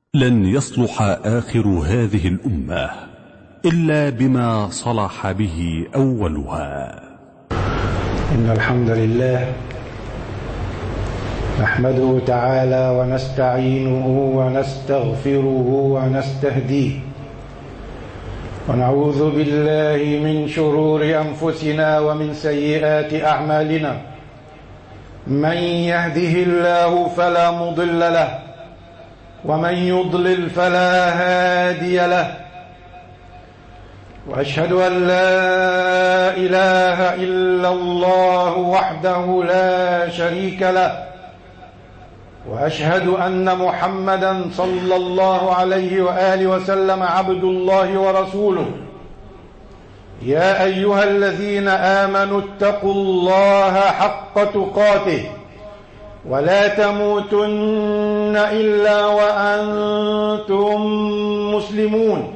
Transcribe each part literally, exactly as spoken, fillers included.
لن يصلح آخر هذه الأمة إلا بما صلح به أولها. إن الحمد لله نحمده تعالى ونستعينه ونستغفره ونستهديه، ونعوذ بالله من شرور أنفسنا ومن سيئات أعمالنا. من يهده الله فلا مضل له، ومن يضلل فلا هادي له، وأشهد أن لا إله إلا الله وحده لا شريك له، وأشهد أن محمدا صلى الله عليه وآله وسلم عبد الله ورسوله. يا أيها الذين آمنوا اتقوا الله حق تقاته ولا تموتن إلا وأنتم مسلمون.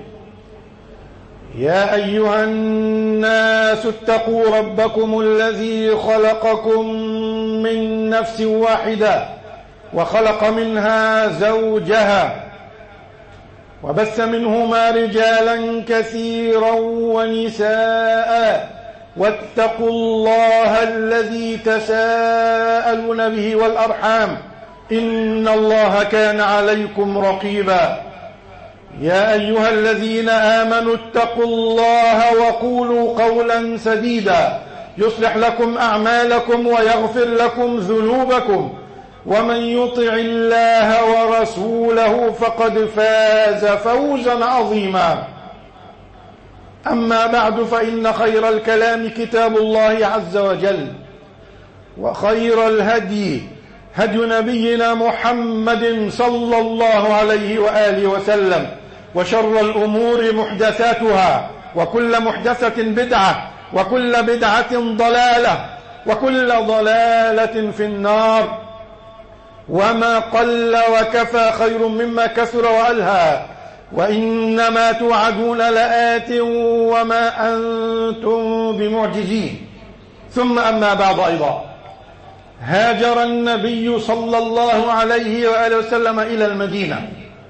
يا أيها الناس اتقوا ربكم الذي خلقكم من نفس واحدة وخلق منها زوجها وبث منهما رجالا كثيرا ونساء، واتقوا الله الذي تساءلون به والأرحام إن الله كان عليكم رقيبا. يا أيها الذين آمنوا اتقوا الله وقولوا قولا سديدا يصلح لكم أعمالكم ويغفر لكم ذنوبكم، ومن يطع الله ورسوله فقد فاز فوزا عظيما. أما بعد، فإن خير الكلام كتاب الله عز وجل، وخير الهدي هدي نبينا محمد صلى الله عليه وآله وسلم، وشر الأمور محدثاتها، وكل محدثة بدعة، وكل بدعة ضلالة، وكل ضلالة في النار. وما قل وكفى خير مما كثر وألهى، وإنما توعدون لآت وما أنتم بمعجزين. ثم أما بعد، أيضا هاجر النبي صلى الله عليه وآله وسلم إلى المدينة،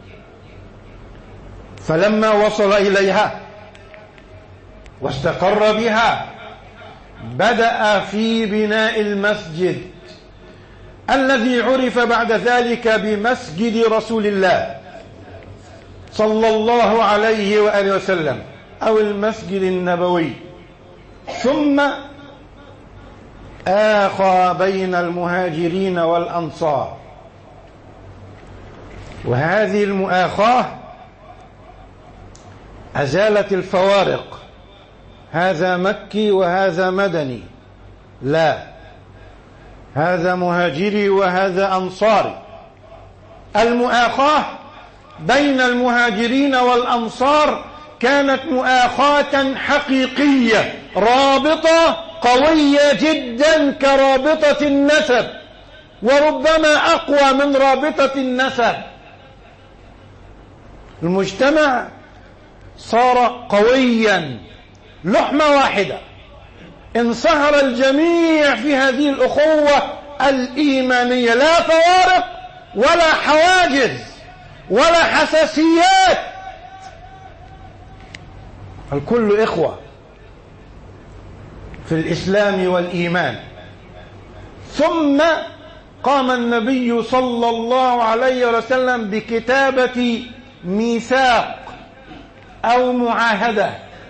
فلما وصل إليها واستقر بها بدأ في بناء المسجد الذي عرف بعد ذلك بمسجد رسول الله صلى الله عليه وآله وسلم، أو المسجد النبوي. ثم آخى بين المهاجرين والأنصار، وهذه المؤاخاة أزالت الفوارق، هذا مكي وهذا مدني، لا، هذا مهاجري وهذا أنصاري. المؤاخاة بين المهاجرين والأنصار كانت مؤاخاة حقيقية، رابطة قوية جدا كرابطة النسب، وربما أقوى من رابطة النسب. المجتمع صار قويا، لحمة واحدة، انصهر الجميع في هذه الأخوة الإيمانية، لا فوارق ولا حواجز ولا حساسيات، الكل إخوة في الإسلام والإيمان. ثم قام النبي صلى الله عليه وسلم بكتابة ميثاق أو معاهدة،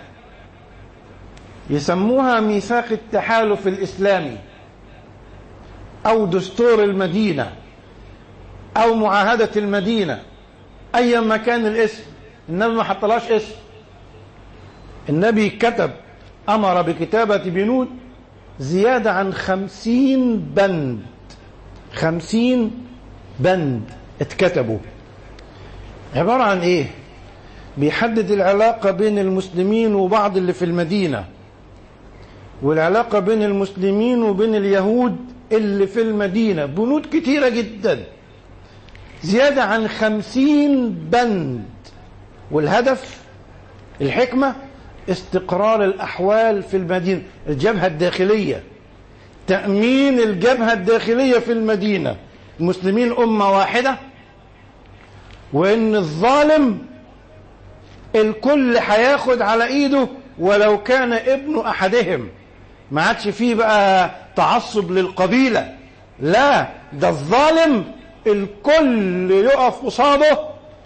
يسموها ميثاق التحالف الإسلامي أو دستور المدينة أو معاهدة المدينة، أي مكان الاسم. النبي ما حطلاش اسم، النبي كتب، أمر بكتابة بنود زيادة عن خمسين بند، خمسين بند اتكتبوا. عبارة عن إيه؟ بيحدد العلاقة بين المسلمين وبعض اللي في المدينة، والعلاقة بين المسلمين وبين اليهود اللي في المدينة، بنود كتيرة جدا، زيادة عن خمسين بند. والهدف، الحكمة، استقرار الأحوال في المدينة، الجبهة الداخلية، تأمين الجبهة الداخلية في المدينة. المسلمين أمة واحدة، وإن الظالم الكل هياخد على إيده ولو كان ابن أحدهم. ما عادش فيه بقى تعصب للقبيلة، لا، ده الظالم الكل يقف قصاده،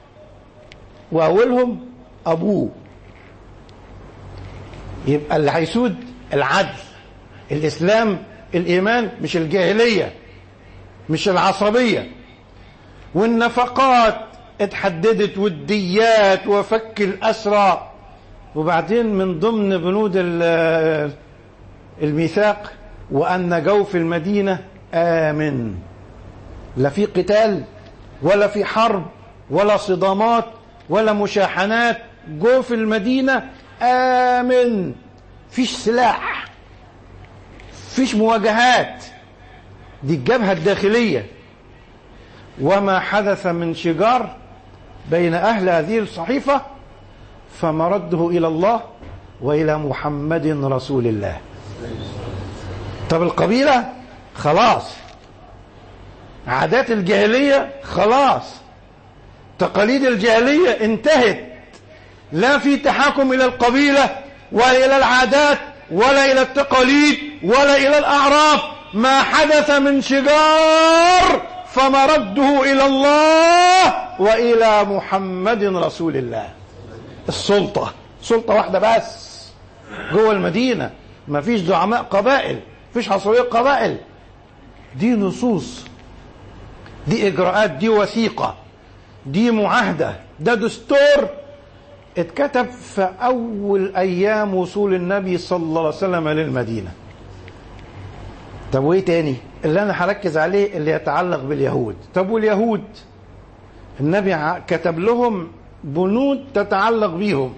وأولهم أبوه. يبقى اللي هيسود العدل، الإسلام، الإيمان، مش الجاهلية، مش العصبية. والنفقات اتحددت والديات وفك الأسرى. وبعدين من ضمن بنود الميثاق وأن جوف المدينة آمن، لا في قتال ولا في حرب ولا صدامات ولا مشاحنات. جوف المدينة آمن، فيش سلاح، فيش مواجهات، دي الجبهة الداخلية. وما حدث من شجار بين أهل هذه الصحيفة فمرده إلى الله وإلى محمد رسول الله. طب القبيلة خلاص، عادات الجاهلية خلاص، تقاليد الجاهلية انتهت، لا في تحاكم إلى القبيلة ولا إلى العادات ولا إلى التقاليد ولا إلى الأعراف. ما حدث من شجار فمرده إلى الله وإلى محمد رسول الله. السلطة سلطة واحدة بس جوه المدينة، ما فيش زعماء قبائل، فيش عصبية قبائل. دي نصوص، دي إجراءات، دي وثيقة، دي معاهدة، ده دستور اتكتب في أول أيام وصول النبي صلى الله عليه وسلم للمدينة. طب وإيه تاني اللي أنا هركز عليه اللي يتعلق باليهود؟ طب واليهود النبي كتب لهم بنود تتعلق بيهم،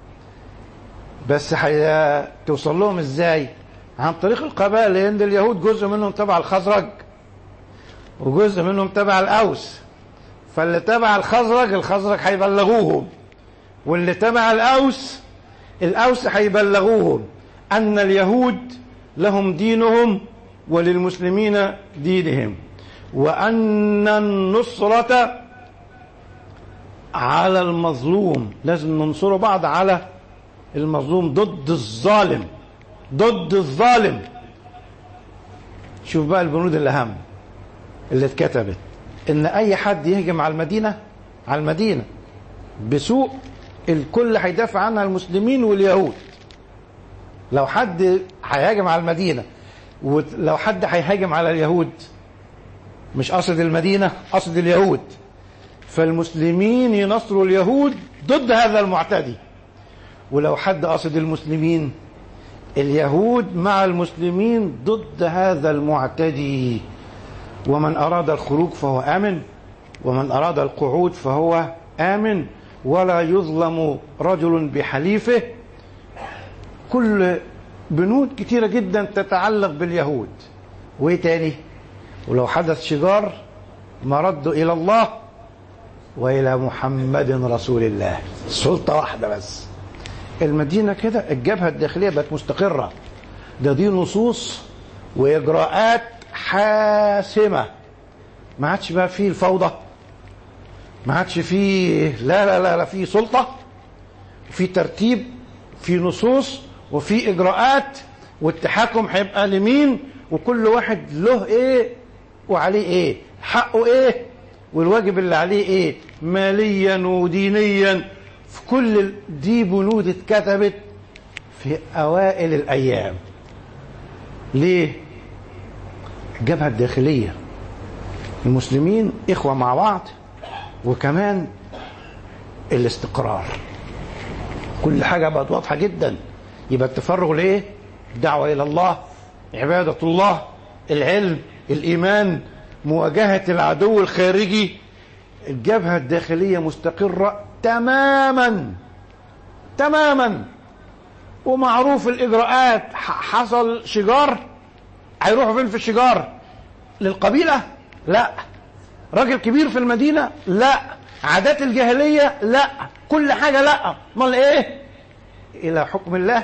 بس توصل لهم ازاي؟ عن طريق القبائل، لأن اليهود جزء منهم تبع الخزرج وجزء منهم تبع الأوس. فاللي تبع الخزرج الخزرج هيبلغوهم، واللي تبع الأوس الأوس هيبلغوهم أن اليهود لهم دينهم وللمسلمين دينهم، وأن النصرة على المظلوم، لازم ننصر بعض على المظلوم، ضد الظالم، ضد الظالم. شوف بقى البنود الأهم اللي اتكتبت، إن أي حد يهجم على المدينة على المدينة بسوء الكل هيدافع عنها المسلمين واليهود. لو حد هيهاجم على المدينة ولو حد هيهاجم على اليهود، مش قصد المدينة، قصد اليهود، فالمسلمين ينصروا اليهود ضد هذا المعتدي. ولو حد قصد المسلمين، اليهود مع المسلمين ضد هذا المعتدي. ومن أراد الخروج فهو آمن، ومن أراد القعود فهو آمن، ولا يظلم رجل بحليفه. كل بنود كتيرة جدا تتعلق باليهود. وايه تاني؟ ولو حدث شجار مرد إلى الله وإلى محمد رسول الله. سلطة واحدة بس. المدينة كده الجبهة الداخلية بقت مستقرة. ده دي نصوص وإجراءات حاسمة، ما عادش بقى فيه الفوضى، ما عادش فيه لا لا لا لا فيه سلطة، في ترتيب، في نصوص، وفي إجراءات، والتحاكم هيبقى لمين، وكل واحد له إيه وعليه إيه، حقه إيه والواجب اللي عليه إيه، ماليا ودينيا. في كل دي بنود اتكتبت في أوائل الأيام. ليه؟ الجبهة الداخلية، المسلمين إخوة مع بعض، وكمان الاستقرار، كل حاجة بقت واضحة جدا. يبقى التفرغ لإيه؟ الدعوة إلى الله، عبادة الله، العلم، الإيمان، مواجهة العدو الخارجي. الجبهة الداخلية مستقرة تماما تماما، ومعروف الإجراءات. حصل شجار، هيروحوا فين في الشجار؟ للقبيلة؟ لا. راجل كبير في المدينة؟ لا. عادات الجاهلية؟ لا. كل حاجة لا. امال ايه؟ إلى حكم الله،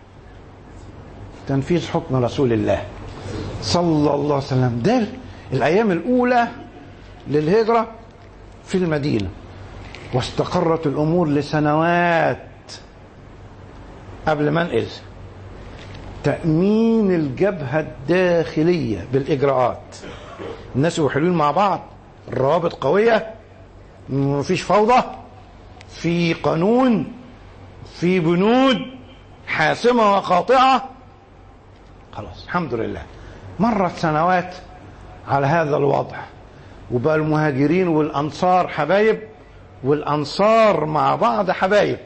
تنفيذ حكم رسول الله صلى الله عليه وسلم. ده الأيام الأولى للهجرة في المدينة. واستقرت الأمور لسنوات قبل ما انقل تأمين الجبهة الداخلية بالإجراءات. الناس يبقوا حلوين مع بعض، الروابط قوية، مفيش فوضى، في قانون، في بنود حاسمة وقاطعة. خلاص الحمد لله. مرت سنوات على هذا الوضع، وبقى المهاجرين والأنصار حبايب، والأنصار مع بعض حبايب،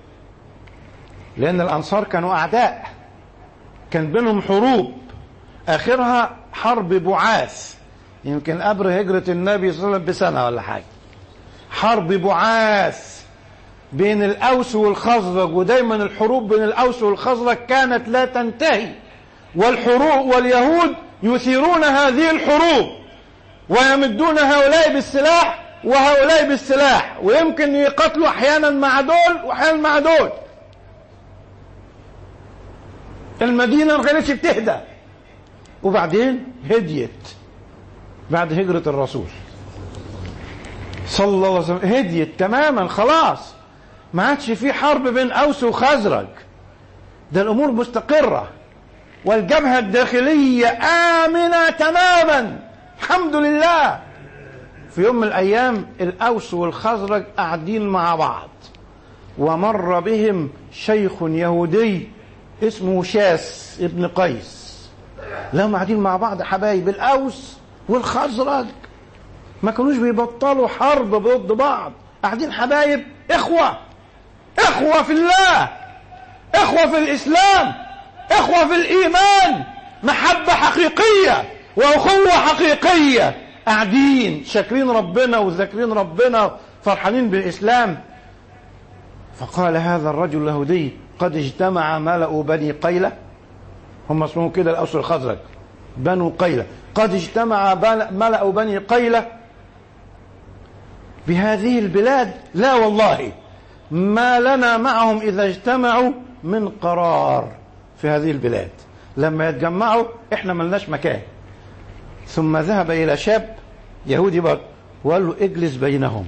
لأن الأنصار كانوا أعداء، كان بينهم حروب، آخرها حرب بعاث، يمكن قبل هجرة النبي صلى الله عليه وسلم بسنة ولا حاجة. حرب بعاث بين الأوس والخزرج، ودايما الحروب بين الأوس والخزرج كانت لا تنتهي، والحروب واليهود يثيرون هذه الحروب ويمدون هؤلاء بالسلاح وهؤلاء بالسلاح، ويمكن يقتلوا أحيانا مع دول وأحيانا مع دول. المدينة ما كانتش بتهدى، وبعدين هديت بعد هجرة الرسول صلى الله عليه وسلم، هديت تماما خلاص، ما عادش في حرب بين أوس وخزرج، ده الأمور مستقرة والجبهة الداخلية آمنة تماما الحمد لله. في يوم من الأيام الأوس والخزرج قاعدين مع بعض، ومر بهم شيخ يهودي اسمه شاس ابن قيس. لهم قاعدين مع بعض حبايب، الأوس والخزرج ما كانوش بيبطلوا حرب ضد بعض، قاعدين حبايب، إخوة إخوة في الله، إخوة في الإسلام، إخوة في الإيمان، محبة حقيقية وأخوة حقيقية، قاعدين شاكرين ربنا وذاكرين ربنا فرحانين بالإسلام. فقال هذا الرجل اليهودي: قد اجتمع ملأ بني قيلة، هم اسمهم كده الأوس والخزرج، بنو قيلة، قد اجتمع ملأ بني قيلة بهذه البلاد، لا والله ما لنا معهم إذا اجتمعوا من قرار في هذه البلاد، لما يتجمعوا احنا ملناش مكان. ثم ذهب إلى شاب يهودي برضه وقال له: اجلس بينهم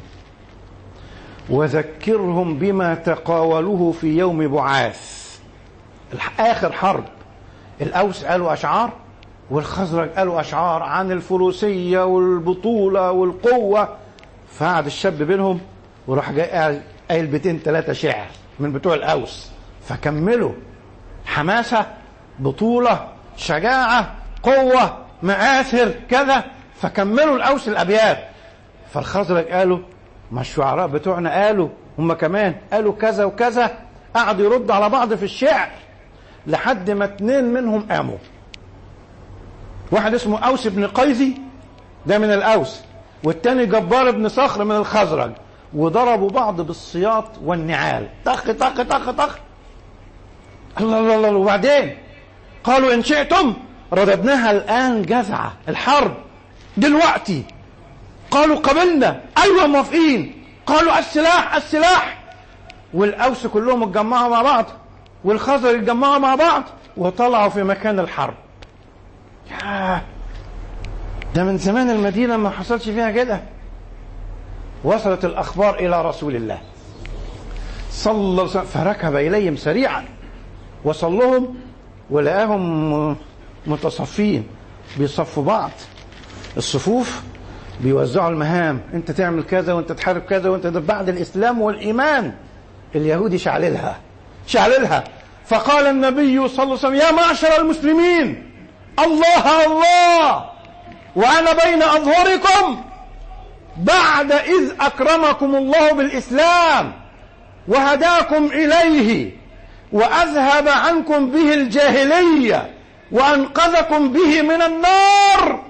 وذكرهم بما تقاولوه في يوم بعاث، آخر حرب. الأوس قالوا أشعار والخزرج قالوا أشعار عن الفروسية والبطولة والقوة، فقعد الشاب بينهم وراح جاي قايل بيتين ثلاثة شعر من بتوع الأوس، فكملوا حماسة، بطولة، شجاعة، قوة، مآثر كذا، فكملوا الأوس الأبيات. فالخزرج قالوا: ما الشعراء بتوعنا قالوا، هم كمان قالوا كذا وكذا، قعدوا يردوا على بعض في الشعر لحد ما اتنين منهم قاموا. واحد اسمه أوس بن قيزي ده من الأوس، والتاني جبار بن صخر من الخزرج، وضربوا بعض بالسياط والنعال، طخ طخ طخ طخ. الله الله الله. وبعدين قالوا: إن شئتم رددناها الآن جزعة، الحرب دلوقتي. قالوا: قبلنا، أيوة موافقين. قالوا: السلاح السلاح. والأوس كلهم اتجمعوا مع بعض والخزرج اتجمعوا مع بعض وطلعوا في مكان الحرب. ياه، ده من زمان المدينة ما حصلش فيها كده. وصلت الأخبار إلى رسول الله صلى الله عليه وسلم، فركب إليهم سريعا، وصل لهم ولقاهم متصفين بيصفوا بعض، الصفوف بيوزعوا المهام، انت تعمل كذا وانت تحارب كذا وانت ده. بعد الإسلام والإيمان اليهودي شعللها شعللها. فقال النبي صلى الله عليه وسلم: يا معشر المسلمين، الله الله، وأنا بين أظهركم بعد إذ أكرمكم الله بالإسلام وهداكم إليه وأذهب عنكم به الجاهلية وأنقذكم به من النار.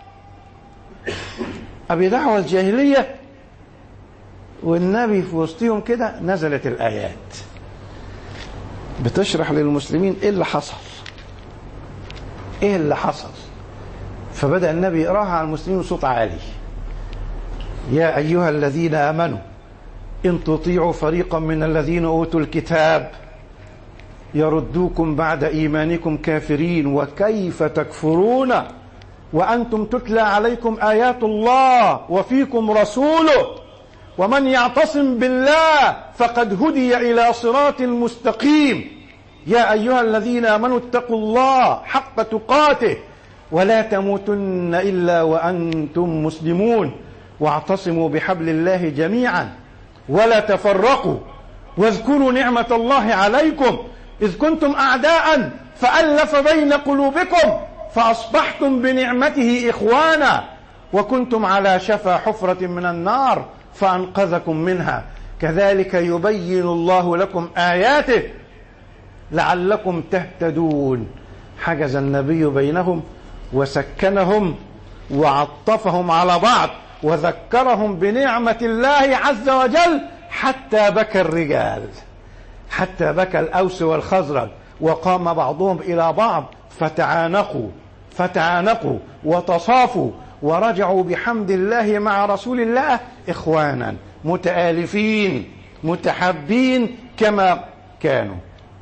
أبي دعوة الجاهلية والنبي في وسطهم كده، نزلت الآيات بتشرح للمسلمين إيه اللي حصل إيه اللي حصل. فبدأ النبي يقراها على المسلمين بصوت عالي: يا أيها الذين آمنوا إن تطيعوا فريقا من الذين أوتوا الكتاب يردوكم بعد إيمانكم كافرين وكيف تكفرون وأنتم تتلى عليكم آيات الله وفيكم رسوله ومن يعتصم بالله فقد هدي إلى صراط مستقيم. يا أيها الذين آمنوا اتقوا الله حق تقاته ولا تموتن إلا وأنتم مسلمون واعتصموا بحبل الله جميعا ولا تفرقوا واذكروا نعمة الله عليكم إذ كنتم أعداء فألف بين قلوبكم فأصبحتم بنعمته إخوانا وكنتم على شفا حفرة من النار فأنقذكم منها كذلك يبين الله لكم آياته لعلكم تهتدون. حجز النبي بينهم وسكنهم وعطفهم على بعض وذكرهم بنعمة الله عز وجل حتى بكى الرجال، حتى بكى الأوس والخزرج، وقام بعضهم إلى بعض فتعانقوا فتعانقوا وتصافوا ورجعوا بحمد الله مع رسول الله إخوانا متآلفين متحبين كما كانوا.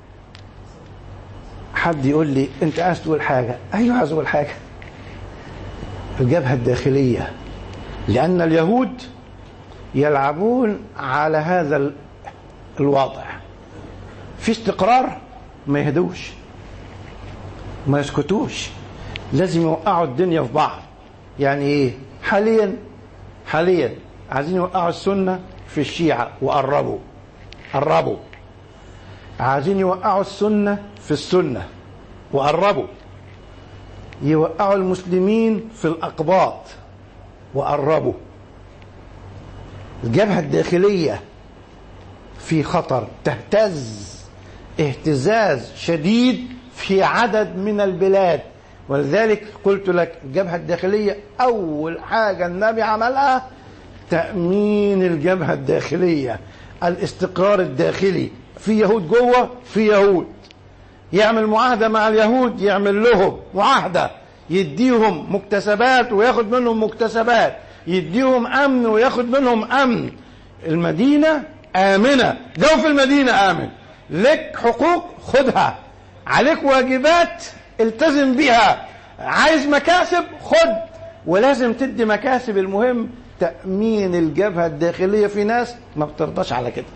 حد يقول لي أنت عايز تقول حاجة؟ أيوة عايز أقول حاجة. الجبهة الداخلية، لأن اليهود يلعبون على هذا الوضع، في استقرار ما يهدوش ما يسكتوش، لازم يوقعوا الدنيا في بعض. يعني ايه؟ حاليا حاليا عايزين يوقعوا السنة في الشيعة وقربوا قربوا، عايزين يوقعوا السنة في السنة وقربوا، يوقعوا المسلمين في الأقباط وقربوا. الجبهة الداخلية في خطر، تهتز اهتزاز شديد في عدد من البلاد. ولذلك قلت لك الجبهة الداخلية أول حاجة النبي عملها تأمين الجبهة الداخلية، الاستقرار الداخلي. في يهود جوه، في يهود، يعمل معاهدة مع اليهود، يعمل لهم معاهدة، يديهم مكتسبات وياخد منهم مكتسبات، يديهم أمن وياخد منهم أمن. المدينة آمنة، جو في المدينة آمن، لك حقوق خدها، عليك واجبات التزم بها، عايز مكاسب خد، ولازم تدي مكاسب. المهم تأمين الجبهة الداخلية. في ناس ما بترضاش على كده،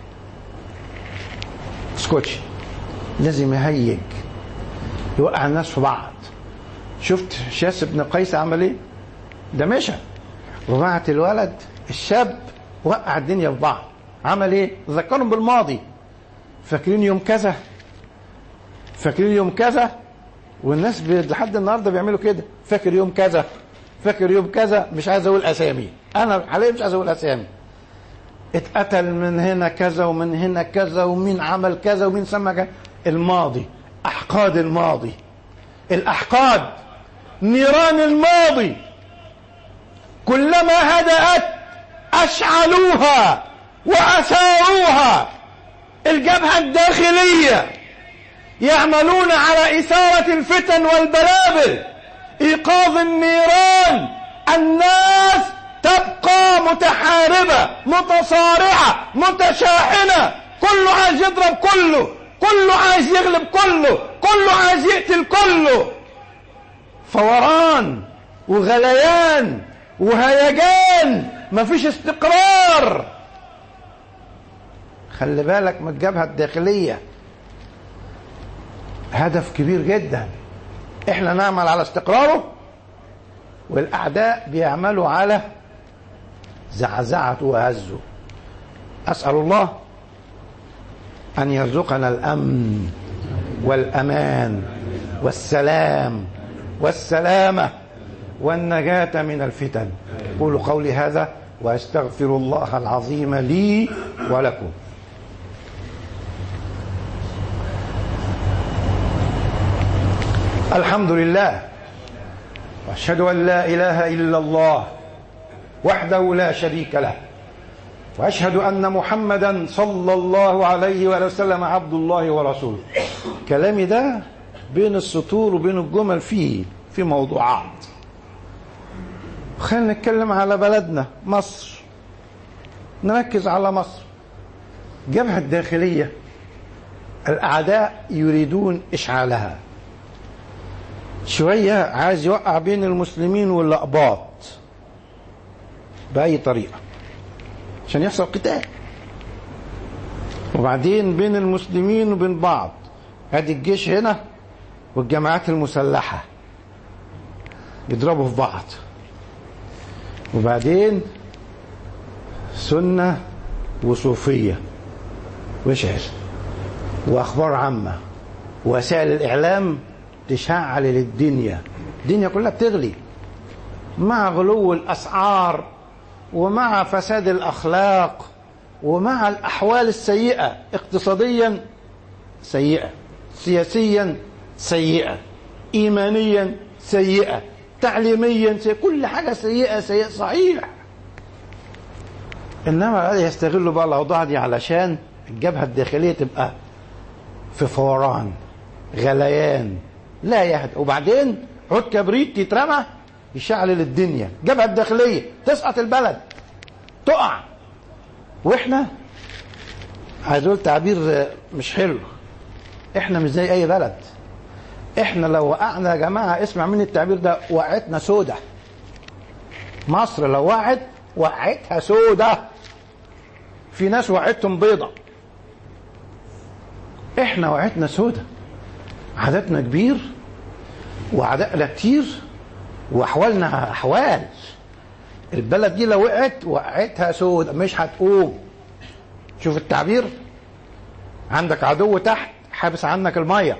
اسكتش، لازم يهيج، يوقع الناس في بعض. شفت شاس بن قيس عمل ايه؟ ده مشى وبعت الولد الشاب وقع الدنيا في بعض. عمل ايه؟ ذكرهم بالماضي. فاكرين يوم كذا، فاكرين يوم كذا، والناس لحد النهارده بيعملوا كده. فاكر يوم كذا، فاكر يوم كذا، مش عايز اقول اسامي، انا حاليا مش عايز اقول اسامي. اتقتل من هنا كذا ومن هنا كذا، ومين عمل كذا ومين سمى كذا. الماضي، احقاد الماضي، الاحقاد نيران الماضي كلما هدأت اشعلوها واثاروها. الجبهة الداخلية يعملون على إثارة الفتن والبلابل، إيقاظ النيران. الناس تبقى متحاربة متصارعة متشاحنة، كله عايز يضرب كله، كله عايز يغلب كله، كله عايز يقتل كله. فوران وغليان وهيجان، مفيش استقرار. خلي بالك من الجبهة الداخلية، هدف كبير جدا. احنا نعمل على استقراره، والأعداء بيعملوا على زعزعته وهزه. أسأل الله أن يرزقنا الأمن والأمان والسلام والسلامة والنجاة من الفتن. قولوا قولي هذا وأستغفر الله العظيم لي ولكم. الحمد لله، وأشهد أن لا إله إلا الله وحده لا شريك له، وأشهد أن محمدا صلى الله عليه وسلم عبد الله ورسوله. كلامي ده بين السطور وبين الجمل فيه في موضوعات. خلينا نتكلم على بلدنا مصر، نركز على مصر. الجبهة الداخلية الأعداء يريدون إشعالها. شوية عايز يوقع بين المسلمين والأقباط بأي طريقة. عشان يحصل قتال. وبعدين بين المسلمين وبين بعض ادي الجيش هنا والجماعات المسلحة يضربوا في بعض. وبعدين سنة وصوفية وشعر واخبار عامة، وسائل الاعلام تشعل للدنيا، الدنيا كلها بتغلي مع غلو الاسعار ومع فساد الاخلاق ومع الاحوال السيئة، اقتصاديا سيئة، سياسيا سيئة، ايمانيا سيئة، تعليميا سيئة، كل حاجة سيئة سيئة صحيح. انما يستغلوا بقى الاوضاع دي علشان الجبهة الداخلية تبقى في فوران غليان لا يهدى. وبعدين عود كبريت يترمى يشعل الدنيا، الجبهة الداخلية تسقط، البلد تقع. واحنا عايز اقول تعبير مش حلو، احنا مش زي اي بلد. احنا لو وقعنا يا جماعة، اسمع مني التعبير ده، وقعتنا سودة. مصر لو وقعت وقعتها سودة، في ناس وقعتهم بيضة، احنا وقعتنا سودة. عددنا كبير وعددنا كتير واحوالنا احوال. البلد دي لو وقعت وقعتها سودة، مش هتقوم. شوف التعبير، عندك عدو تحت حابس عنك المية،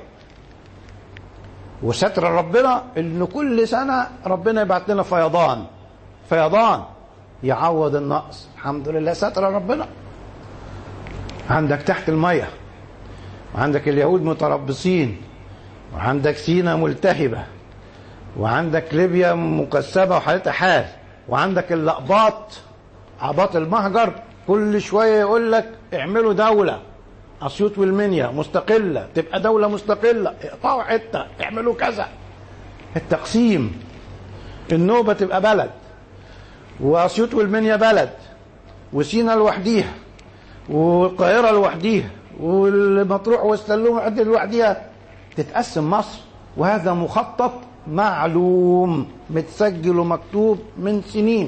وستر ربنا ان كل سنة ربنا يبعت لنا فيضان، فيضان يعوض النقص. الحمد لله ستر ربنا. عندك تحت المية، وعندك اليهود متربصين، وعندك سينا ملتهبة، وعندك ليبيا مكسبة وحالتها حال، وعندك الأقباط أقباط المهجر كل شوية يقول لك اعملوا دولة، أسيوط والمنيا مستقلة، تبقى دولة مستقلة، اقطعوا حتة، اعملوا كذا. التقسيم، النوبة تبقى بلد، وأسيوط والمنيا بلد، وسينا لوحديها، والقاهرة لوحديها، والمطروح والسلوم عد لوحديها، تتقسم مصر. وهذا مخطط معلوم متسجل ومكتوب من سنين.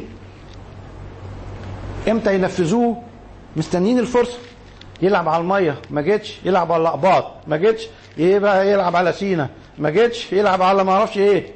امتى ينفذوه؟ مستنيين الفرصة. يلعب على المية ما جتش، يلعب على الأقباط ما جتش، يبقى يلعب على سينا ما جتش، يلعب على ما اعرفش ايه.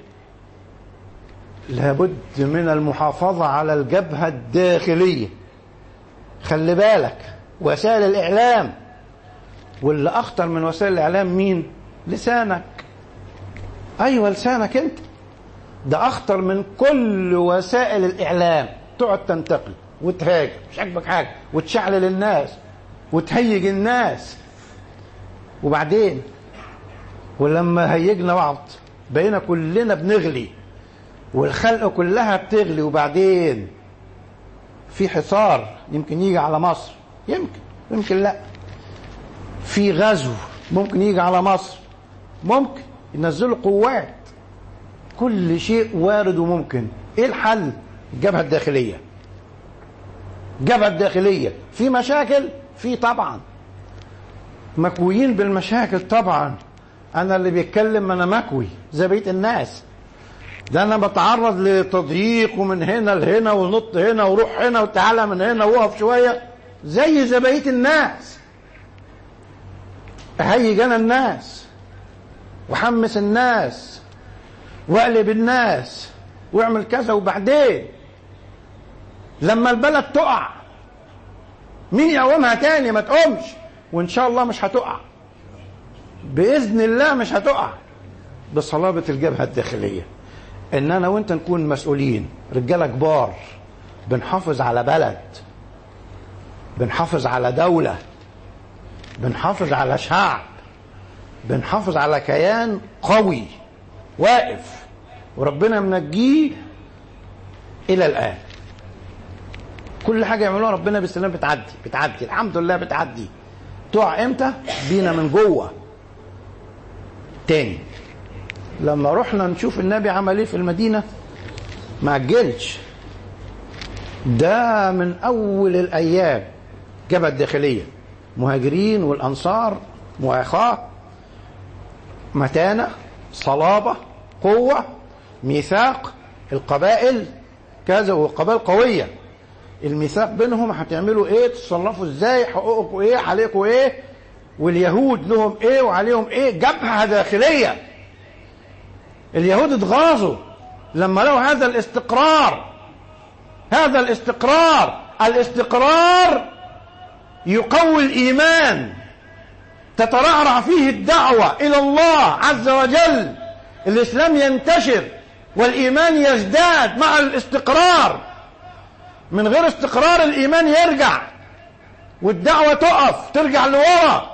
لابد من المحافظة على الجبهة الداخلية. خلي بالك وسائل الإعلام، واللي أخطر من وسائل الإعلام مين؟ لسانك. أيوة لسانك أنت، ده أخطر من كل وسائل الإعلام. تقعد تنتقل وتهاجم، مش عاجبك حاجة، وتشعلل الناس وتهيج الناس. وبعدين ولما هيجنا بعض بقينا كلنا بنغلي، والخلق كلها بتغلي. وبعدين في حصار يمكن يجي على مصر، يمكن يمكن لا. في غزو ممكن يجي على مصر، ممكن ينزلوا قوات، كل شيء وارد وممكن. ايه الحل؟ الجبهة الداخلية. الجبهة الداخلية في مشاكل، في طبعا مكويين بالمشاكل طبعا. انا اللي بيتكلم انا مكوي زي بقية الناس، ده انا بتعرض لتضييق ومن هنا لهنا ونط هنا وروح هنا وتعالى من هنا وقف شوية زي زي بقية الناس. اهيج انا الناس وحمس الناس واقلب الناس واعمل كذا. وبعدين لما البلد تقع مين يقومها تاني؟ ما تقومش، وان شاء الله مش هتقع بإذن الله، مش هتقع بصلابة الجبهة الداخلية. ان انا وانت نكون مسؤولين، رجالة كبار، بنحافظ على بلد، بنحافظ على دولة، بنحافظ على شعب، بنحافظ على كيان قوي واقف، وربنا منجيه الى الان. كل حاجة يعملوها ربنا بالسلام بتعدي بتعدي الحمد لله بتعدي. تقع امتى؟ بينا من جوه. تاني لما رحنا نشوف النبي عمل ايه في المدينة، ما عجلش، ده من اول الايام. جبهة الداخلية، مهاجرين والانصار، مؤاخاة، متانة، صلابة، قوة، ميثاق، القبائل كذا، والقبائل قوية. الميثاق بينهم هتعملوا ايه، تتصرفوا ازاي، حقوقكم ايه، عليكم ايه، واليهود لهم ايه وعليهم ايه. جبهة داخلية. اليهود اتغاظوا لما لقوا هذا الاستقرار. هذا الاستقرار الاستقرار يقوي الإيمان، تترعرع فيه الدعوة إلى الله عز وجل، الإسلام ينتشر والإيمان يزداد مع الاستقرار. من غير استقرار الإيمان يرجع والدعوة تقف ترجع لورا.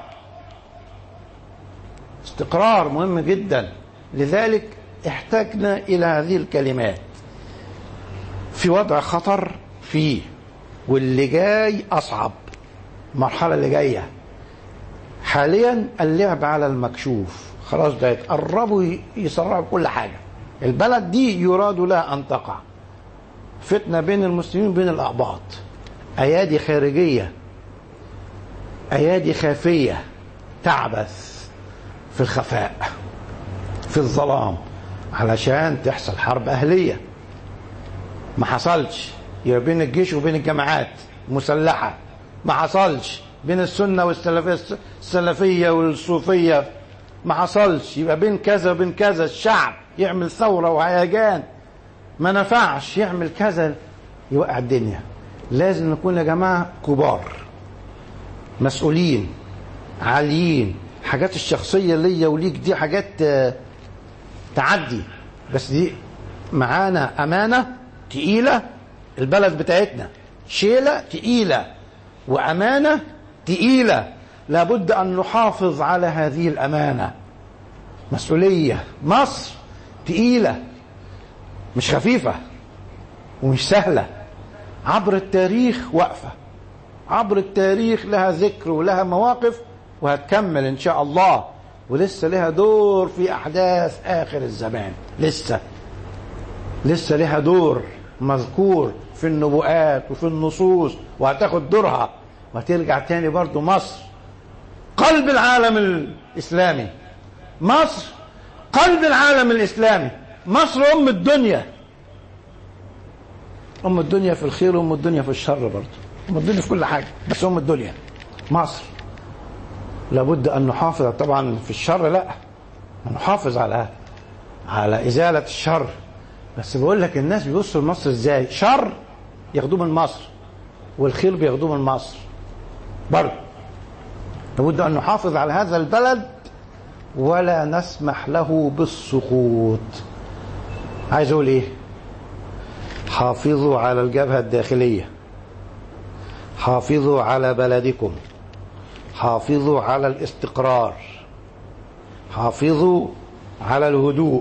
استقرار مهم جدا، لذلك احتاجنا إلى هذه الكلمات في وضع خطر فيه، واللي جاي أصعب. المرحلة اللي جاية حاليا اللعب على المكشوف، خلاص ده يتقربوا يسرعوا كل حاجة. البلد دي يراد لها أن تقع فتنة بين المسلمين وبين الأقباط، أيادي خارجية، أيادي خافية تعبث في الخفاء في الظلام علشان تحصل حرب أهلية. ما حصلش يبقى بين الجيش وبين الجماعات مسلحة، ما حصلش بين السنة والسلفية السلفية والصوفية، ما حصلش يبقى بين كذا وبين كذا. الشعب يعمل ثورة وهيجان، ما نفعش يعمل كذا يوقع الدنيا. لازم نكون يا جماعة كبار مسؤولين عاليين. حاجات الشخصية ليا وليك دي حاجات تعدي، بس دي معانا أمانة تقيلة. البلد بتاعتنا شيلة تقيلة وأمانة تقيلة، لابد أن نحافظ على هذه الأمانة. مسؤولية مصر تقيلة مش خفيفة ومش سهلة. عبر التاريخ واقفة، عبر التاريخ لها ذكر ولها مواقف وهتكمل إن شاء الله، ولسه لها دور في أحداث آخر الزمان. لسه لسه لها دور مذكور في النبوءات وفي النصوص، وهتاخد دورها وهترجع تاني برضو مصر قلب العالم الإسلامي. مصر قلب العالم الإسلامي. مصر أم الدنيا، أم الدنيا في الخير وأم الدنيا في الشر برضو، أم الدنيا في كل حاجة، بس أم الدنيا مصر. لابد أن نحافظ طبعا في الشر، لا نحافظ على على إزالة الشر. بس بقول لك الناس بيبصوا لمصر ازاي؟ شر ياخدوه من مصر والخير بياخدوه من مصر برضه. لابد أن نحافظ على هذا البلد ولا نسمح له بالسقوط. عايز اقول ايه؟ حافظوا على الجبهة الداخلية، حافظوا على بلدكم، حافظوا على الاستقرار، حافظوا على الهدوء.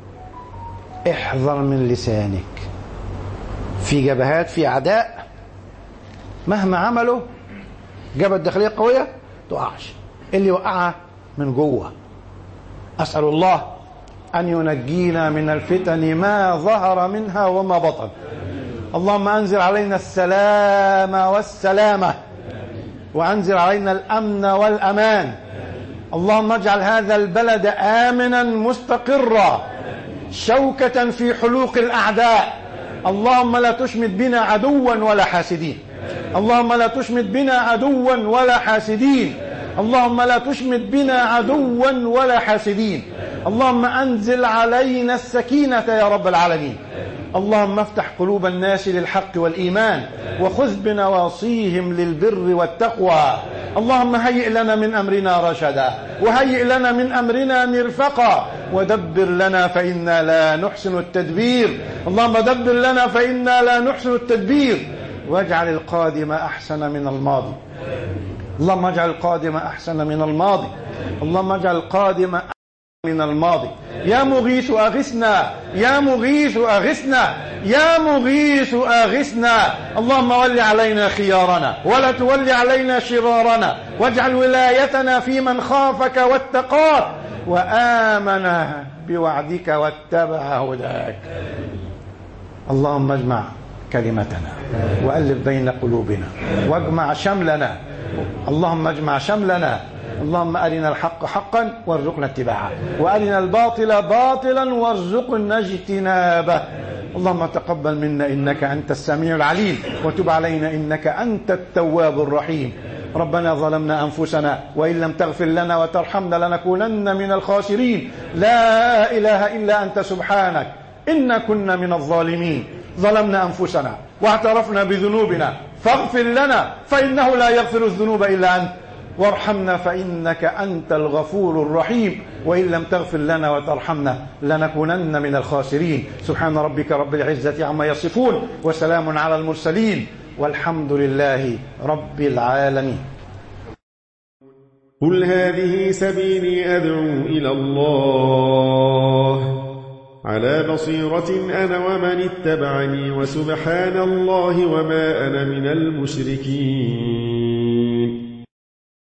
احذر من لسانك. في جبهات، في أعداء مهما عملوا جبهة الداخلية قوية تقعش، اللي وقعها من جوه. أسأل الله أن ينجينا من الفتن ما ظهر منها وما بطن. اللهم أنزل علينا السلام والسلامة، وأنزل علينا الأمن والأمان. اللهم اجعل هذا البلد آمنا مستقرا، شوكة في حلوق الأعداء. اللهم لا تشمت بنا عدوا ولا حاسدين، اللهم لا تشمت بنا عدوا ولا حاسدين، اللهم لا تشمت بنا عدوا ولا حاسدين. اللهم أنزل علينا السكينة يا رب العالمين. اللهم افتح قلوب الناس للحق والإيمان، وخذ بنواصيهم للبر والتقوى. اللهم هيئ لنا من أمرنا رشدا، وهيئ لنا من أمرنا مرفقا، ودبر لنا فإنا لا نحسن التدبير. اللهم دبر لنا فإنا لا نحسن التدبير، واجعل القادم أحسن من الماضي. اللهم اجعل القادم أحسن من الماضي، اللهم اجعل القادم من الماضي. يا مغيث أغثنا، يا مغيث أغثنا، يا مغيث أغثنا. اللهم ول علينا خيارنا ولا تول علينا شرارنا، واجعل ولايتنا في من خافك واتقاك وآمن بوعدك واتبع هداك. اللهم اجمع كلمتنا وألف بين قلوبنا واجمع شملنا. اللهم اجمع شملنا. اللهم أرنا الحق حقا وارزقنا اتباعه، وأرنا الباطل باطلا وارزقنا اجتنابه. اللهم تقبل منا إنك أنت السميع العليم، وتب علينا إنك أنت التواب الرحيم. ربنا ظلمنا أنفسنا وإن لم تغفر لنا وترحمنا لنكونن من الخاسرين. لا إله إلا أنت سبحانك إنا كنا من الظالمين. ظلمنا أنفسنا واعترفنا بذنوبنا فاغفر لنا فإنه لا يغفر الذنوب إلا أنت، وارحمنا فإنك أنت الغفور الرحيم. وإن لم تغفر لنا وترحمنا لنكونن من الخاسرين. سبحان ربك رب العزة عما يصفون وسلام على المرسلين والحمد لله رب العالمين. قل هذه سبيلي أدعو إلى الله على بصيرة أنا ومن اتبعني، وسبحان الله وما أنا من المشركين.